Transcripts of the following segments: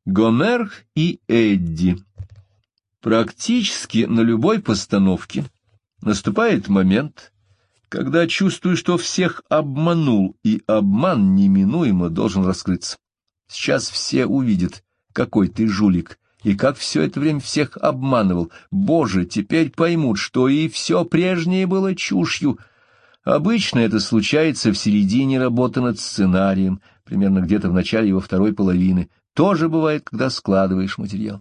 Гомер и Эдди. Практически на любой постановке наступает момент, когда чувствуешь, что всех обманул, и обман неминуемо должен раскрыться. Сейчас все увидят, какой ты жулик, и как все это время всех обманывал. Боже, теперь поймут, что и все прежнее было чушью. Обычно это случается в середине работы над сценарием, примерно где-то в начале его второй половины. Тоже бывает, когда складываешь материал.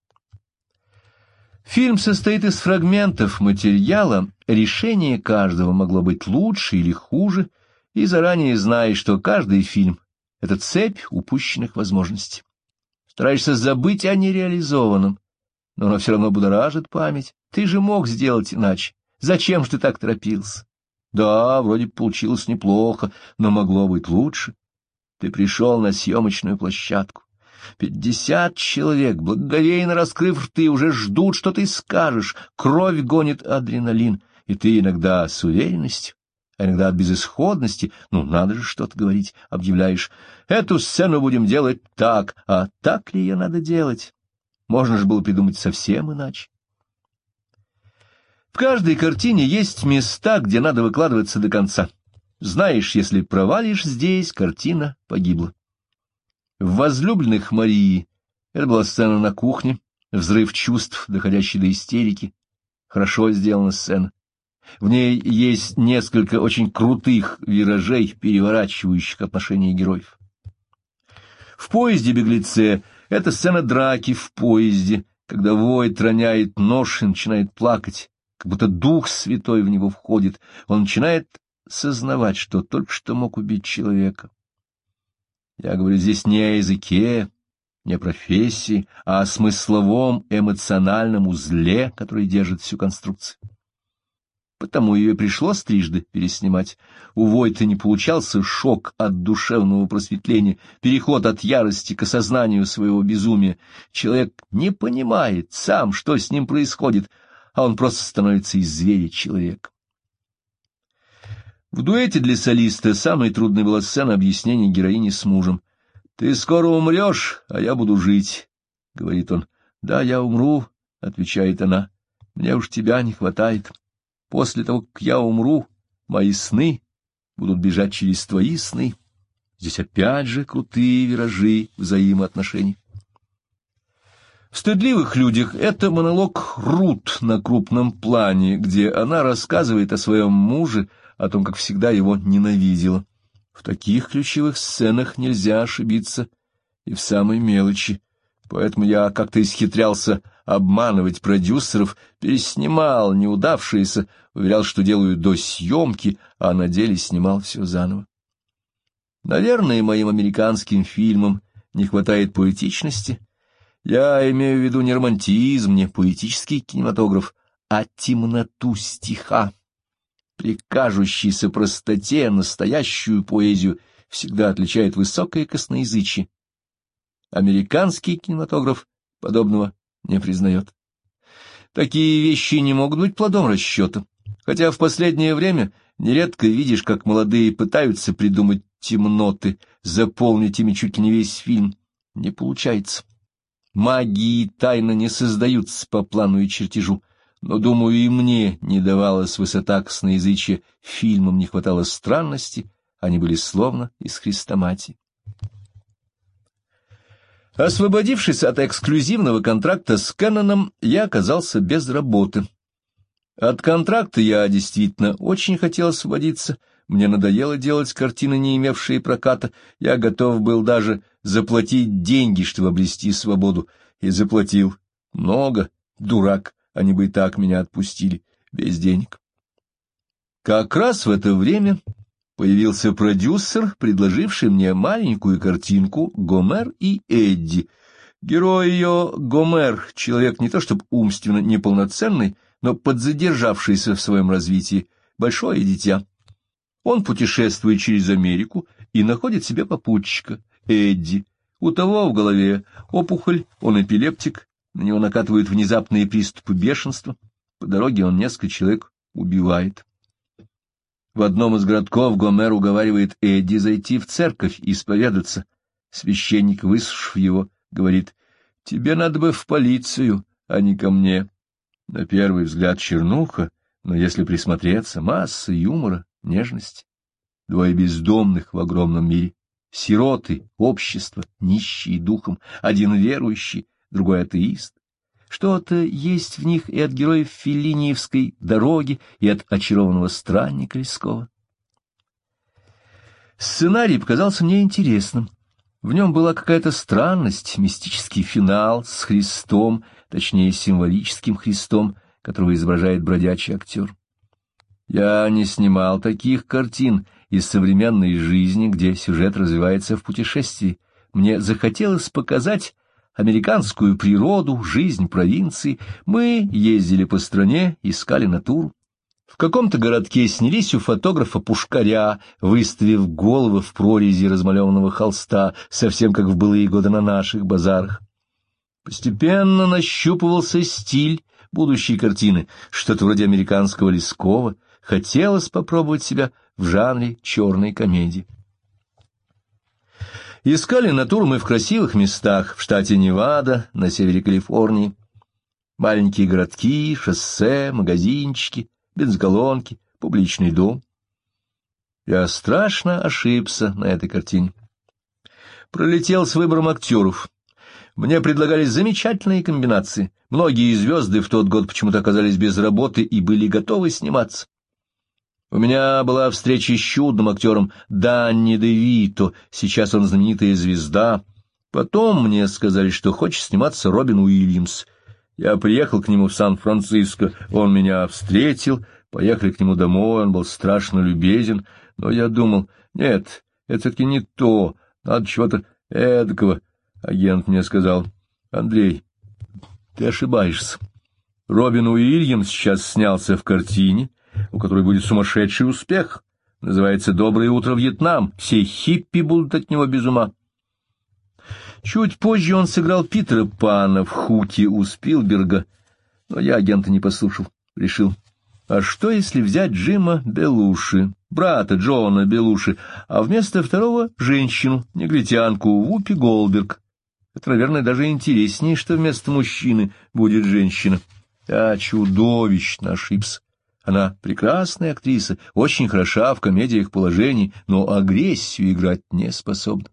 Фильм состоит из фрагментов материала, решение каждого могло быть лучше или хуже, и заранее знаешь, что каждый фильм — это цепь упущенных возможностей. Стараешься забыть о нереализованном, но оно все равно будоражит память. Ты же мог сделать иначе. Зачем же ты так торопился? Да, вроде получилось неплохо, но могло быть лучше. Ты пришел на съемочную площадку. 50 человек, благоговейно раскрыв рты, уже ждут, что ты скажешь. Кровь гонит адреналин, и ты иногда с уверенностью, а иногда от безысходности, надо же что-то говорить, объявляешь: эту сцену будем делать так, а так ли ее надо делать? Можно же было придумать совсем иначе. В каждой картине есть места, где надо выкладываться до конца. Знаешь, если провалишь здесь, картина погибла. В «Возлюбленных Марии» это была сцена на кухне, взрыв чувств, доходящий до истерики. Хорошо сделана сцена. В ней есть несколько очень крутых виражей, переворачивающих отношения героев. В «Поезде беглеце» это сцена драки в поезде, когда Войт роняет нож и начинает плакать, как будто Дух Святой в него входит. Он начинает сознавать, что только что мог убить человека. Я говорю здесь не о языке, не о профессии, а о смысловом эмоциональном узле, который держит всю конструкцию. Потому ее пришлось трижды переснимать. У Войта не получался шок от душевного просветления, переход от ярости к осознанию своего безумия. Человек не понимает сам, что с ним происходит, а он просто становится из зверя человеком. В дуэте для солиста самой трудной была сцена объяснения героини с мужем. «Ты скоро умрешь, а я буду жить», — говорит он. «Да, я умру», — отвечает она. «Мне уж тебя не хватает. После того, как я умру, мои сны будут бежать через твои сны». Здесь опять же крутые виражи взаимоотношений. В «Стыдливых людях» это монолог Рут на крупном плане, где она рассказывает о своем муже, о том, как всегда его ненавидела. В таких ключевых сценах нельзя ошибиться и в самой мелочи, поэтому я как-то исхитрялся обманывать продюсеров, переснимал неудавшиеся, уверял, что делаю до съемки, а на деле снимал все заново. Наверное, моим американским фильмам не хватает поэтичности. Я имею в виду не романтизм, не поэтический кинематограф, а темноту стиха. При кажущейся простоте настоящую поэзию всегда отличает высокое косноязычие. Американский кинематограф подобного не признает. Такие вещи не могут быть плодом расчета, хотя в последнее время нередко видишь, как молодые пытаются придумать темноты, заполнить ими чуть ли не весь фильм. Не получается. Магии и тайны не создаются по плану и чертежу. Но, думаю, и мне не давалась высота косноязычия, фильмам не хватало странности, они были словно из хрестоматии. Освободившись от эксклюзивного контракта с Кэноном, я оказался без работы. От контракта я действительно очень хотел освободиться, мне надоело делать картины, не имевшие проката, я готов был даже заплатить деньги, чтобы обрести свободу, и заплатил много, дурак. Они бы и так меня отпустили, без денег. Как раз в это время появился продюсер, предложивший мне маленькую картинку «Гомер и Эдди». Герой ее Гомер, человек не то чтобы умственно неполноценный, но подзадержавшийся в своем развитии, большое дитя. Он путешествует через Америку и находит себе попутчика, Эдди. У того в голове опухоль, он эпилептик. На него накатывают внезапные приступы бешенства. По дороге он несколько человек убивает. В одном из городков Гомер уговаривает Эдди зайти в церковь и исповедаться. Священник, выслушав его, говорит: «Тебе надо бы в полицию, а не ко мне». На первый взгляд чернуха, но если присмотреться, масса юмора, нежности. Двое бездомных в огромном мире, сироты, общество, нищие духом, один верующий, другой атеист. Что-то есть в них и от героев Феллиниевской «Дороги», и от очарованного странника Лескова. Сценарий показался мне интересным. В нем была какая-то странность, мистический финал с Христом, точнее, символическим Христом, которого изображает бродячий актер. Я не снимал таких картин из современной жизни, где сюжет развивается в путешествии. Мне захотелось показать американскую природу, жизнь провинции. Мы ездили по стране, искали натуру. В каком-то городке снялись у фотографа Пушкаря, выставив головы в прорези размалеванного холста, совсем как в былые годы на наших базарах. Постепенно нащупывался стиль будущей картины, что-то вроде американского Лескова. Хотелось попробовать себя в жанре черной комедии. Искали натуру мы в красивых местах, в штате Невада, на севере Калифорнии. Маленькие городки, шоссе, магазинчики, бензоколонки, публичный дом. Я страшно ошибся на этой картине. Пролетел с выбором актеров. Мне предлагались замечательные комбинации. Многие звезды в тот год почему-то оказались без работы и были готовы сниматься. У меня была встреча с чудным актером Данни де Вито, сейчас он знаменитая звезда. Потом мне сказали, что хочет сниматься Робин Уильямс. Я приехал к нему в Сан-Франциско, он меня встретил, поехали к нему домой, он был страшно любезен, но я думал, нет, это все-таки не то, надо чего-то эдакого. Агент мне сказал: «Андрей, ты ошибаешься. Робин Уильямс сейчас снялся в картине, у которой будет сумасшедший успех. Называется «Доброе утро, Вьетнам». Все хиппи будут от него без ума». Чуть позже он сыграл Питера Пана в «Хуке» у Спилберга, но я агента не послушал. Решил: а что, если взять Джима Белуши, брата Джона Белуши, а вместо второго — женщину, негритянку Вупи Голдберг? Это, наверное, даже интереснее, что вместо мужчины будет женщина. Я чудовищно ошибся. Она прекрасная актриса, очень хороша в комедиях положений, но агрессию играть не способна.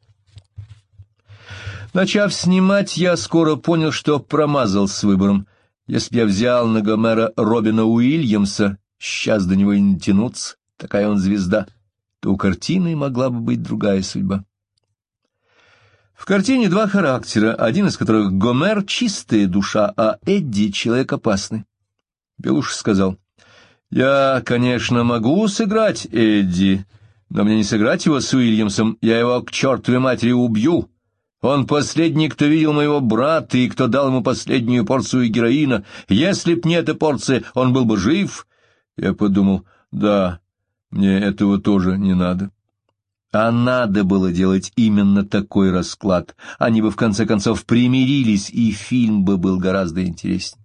Начав снимать, я скоро понял, что промазал с выбором. Если б я взял на Гомера Робина Уильямса, сейчас до него и не тянуться, такая он звезда, то у картины могла бы быть другая судьба. В картине два характера, один из которых Гомер — чистая душа, а Эдди — человек опасный. Белуша сказал: «Я, конечно, могу сыграть Эдди, но мне не сыграть его с Уильямсом, я его к чертовой матери убью. Он последний, кто видел моего брата и кто дал ему последнюю порцию героина. Если б не эта порция, он был бы жив». Я подумал: да, мне этого тоже не надо. А надо было делать именно такой расклад. Они бы в конце концов примирились, и фильм бы был гораздо интереснее.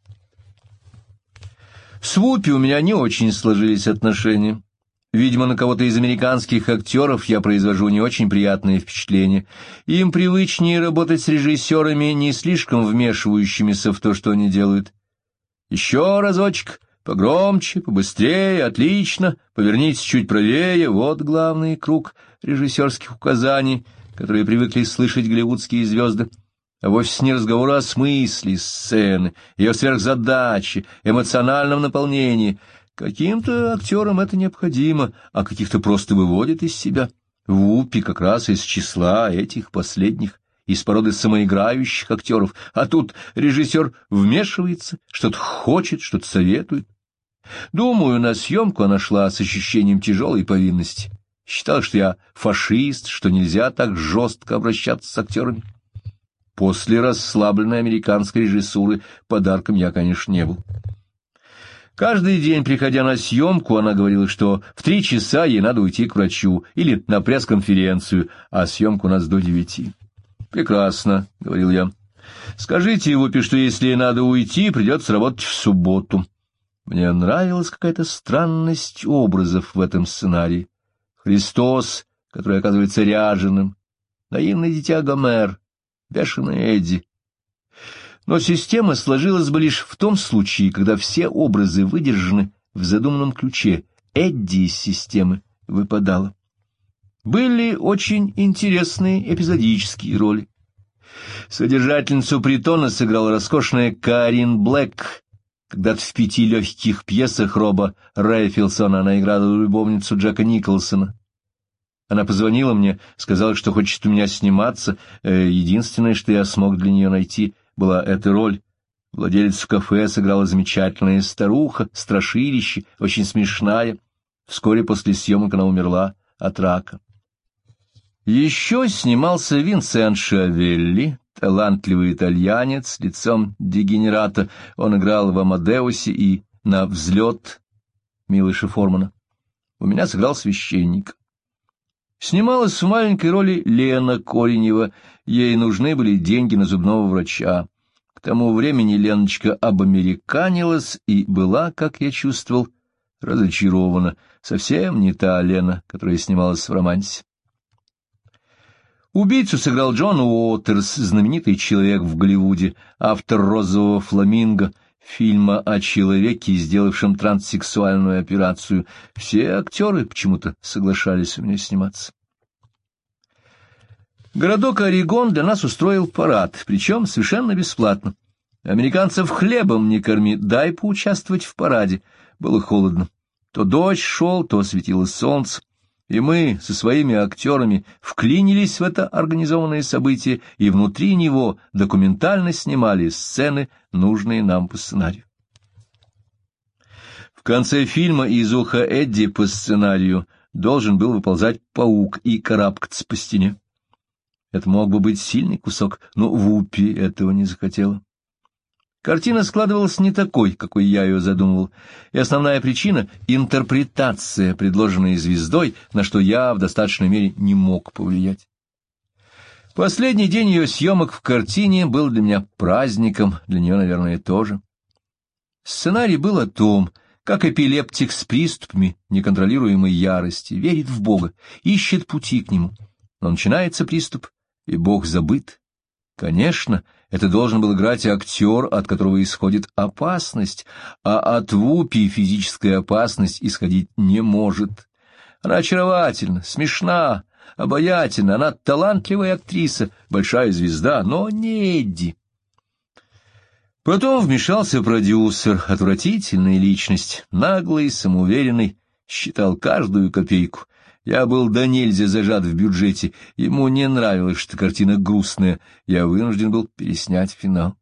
С Вупи у меня не очень сложились отношения. Видимо, на кого-то из американских актеров я произвожу не очень приятное впечатление. Им привычнее работать с режиссерами, не слишком вмешивающимися в то, что они делают. Еще разочек, погромче, побыстрее, отлично, повернитесь чуть правее — вот главный круг режиссерских указаний, которые привыкли слышать голливудские звезды. А вовсе не разговор о смысле сцены, ее сверхзадаче, эмоциональном наполнении. Каким-то актерам это необходимо, а каких-то просто выводит из себя. Вупи как раз из числа этих последних, из породы самоиграющих актеров, а тут режиссер вмешивается, что-то хочет, что-то советует. Думаю, на съемку она шла с ощущением тяжелой повинности. Считала, что я фашист, что нельзя так жестко обращаться с актерами. После расслабленной американской режиссуры подарком я, конечно, не был. Каждый день, приходя на съемку, она говорила, что в 3 часа ей надо уйти к врачу или на пресс-конференцию, а съемка у нас до 9. «Прекрасно», — говорил я. «Скажите Вупи, что если ей надо уйти, придется работать в субботу». Мне нравилась какая-то странность образов в этом сценарии. Христос, который оказывается ряженым, наивное дитя Гомер, «Бешеный Эдди». Но система сложилась бы лишь в том случае, когда все образы выдержаны в задуманном ключе. Эдди из системы выпадало. Были очень интересные эпизодические роли. Содержательницу притона сыграла роскошная Карин Блэк. Когда-то в 5 легких пьесах Роба Райфилсона она играла любовницу Джека Николсона. Она позвонила мне, сказала, что хочет у меня сниматься. Единственное, что я смог для нее найти, была эта роль. Владелец кафе сыграла замечательная старуха, страшилище, очень смешная. Вскоре после съемок она умерла от рака. Еще снимался Винсент Шиавелли, талантливый итальянец, лицом дегенерата. Он играл в «Амадеусе» и на «Взлет» Милоша Формана. У меня сыграл священник. Снималась в маленькой роли Лена Коренева. Ей нужны были деньги на зубного врача. К тому времени Леночка обамериканилась и была, как я чувствовал, разочарована. Совсем не та Лена, которая снималась в «Романсе». Убийцу сыграл Джон Уотерс, знаменитый человек в Голливуде, автор «Розового фламинго», фильма о человеке, сделавшем транссексуальную операцию. Все актеры почему-то соглашались у меня сниматься. Городок Орегон для нас устроил парад, причем совершенно бесплатно. Американцев хлебом не корми, дай поучаствовать в параде. Было холодно. То дождь шел, то светило солнце. И мы со своими актерами вклинились в это организованное событие и внутри него документально снимали сцены, нужные нам по сценарию. В конце фильма из уха Эдди по сценарию должен был выползать паук и карабкаться по стене. Это мог бы быть сильный кусок, но Вуппи этого не захотела. Картина складывалась не такой, какой я ее задумывал, и основная причина — интерпретация, предложенная звездой, на что я в достаточной мере не мог повлиять. Последний день ее съемок в картине был для меня праздником, для нее, наверное, тоже. Сценарий был о том, как эпилептик с приступами неконтролируемой ярости верит в Бога, ищет пути к нему. Но начинается приступ, и Бог забыт. Конечно, это должен был играть актер, от которого исходит опасность, а от Вуппи физическая опасность исходить не может. Она очаровательна, смешна, обаятельна, она талантливая актриса, большая звезда, но не Эдди. Потом вмешался продюсер, отвратительная личность, наглый, самоуверенный, считал каждую копейку. Я был до нельзя зажат в бюджете, ему не нравилось, что картина грустная, я вынужден был переснять финал.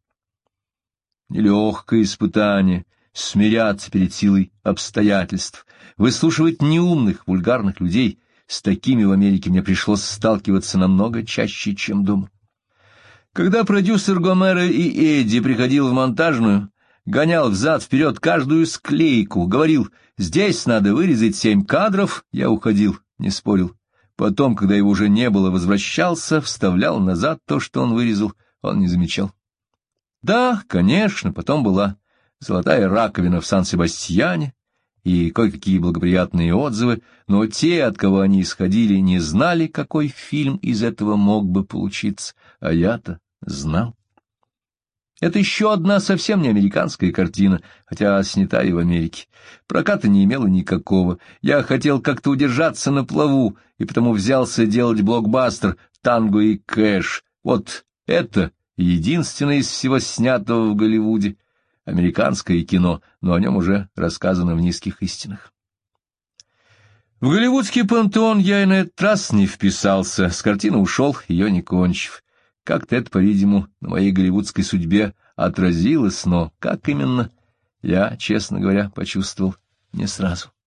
Нелегкое испытание — смиряться перед силой обстоятельств, выслушивать неумных, вульгарных людей. С такими в Америке мне пришлось сталкиваться намного чаще, чем дома. Когда продюсер Гомера и Эдди приходил в монтажную, гонял взад-вперед каждую склейку, говорил: «Здесь надо вырезать 7 кадров», я уходил, не спорил. Потом, когда его уже не было, возвращался, вставлял назад то, что он вырезал, он не замечал. Да, конечно, потом была золотая раковина в Сан-Себастьяне и кое-какие благоприятные отзывы, но те, от кого они исходили, не знали, какой фильм из этого мог бы получиться, а я-то знал. Это еще одна совсем не американская картина, хотя снята и в Америке. Проката не имела никакого. Я хотел как-то удержаться на плаву, и потому взялся делать блокбастер «Танго и кэш». Вот это единственное из всего снятого в Голливуде. Американское кино, но о нем уже рассказано в «Низких истинах». В голливудский пантеон я и на этот раз не вписался. С картины ушел, ее не кончив. Как-то это, по-видимому, на моей голливудской судьбе отразилось, но как именно, я, честно говоря, почувствовал не сразу.